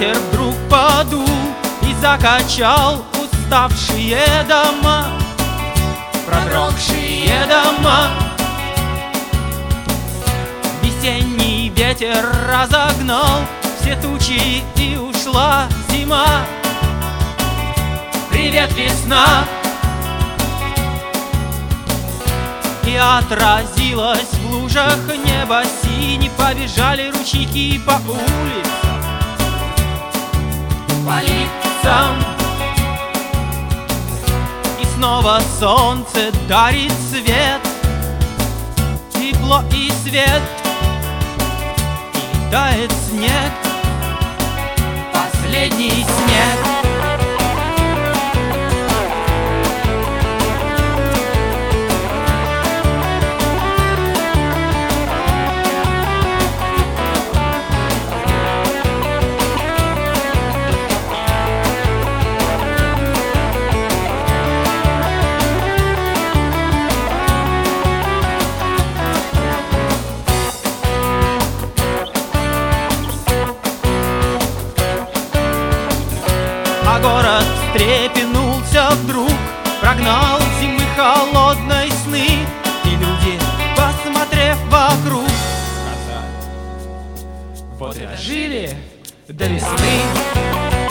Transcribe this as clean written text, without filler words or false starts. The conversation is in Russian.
ветер вдруг подул и закачал уставшие дома, продрогшие дома. Весенний ветер разогнал все тучи, и ушла зима. Привет, весна! И отразилось в лужах небо сине, побежали ручейки по улицам, по лицам. И снова солнце дарит свет, тепло и свет, и тает снег, последний снег. А город встрепенулся вдруг, прогнал зимы холодной сны, и люди, посмотрев вокруг, сказали: вот и дожили до весны.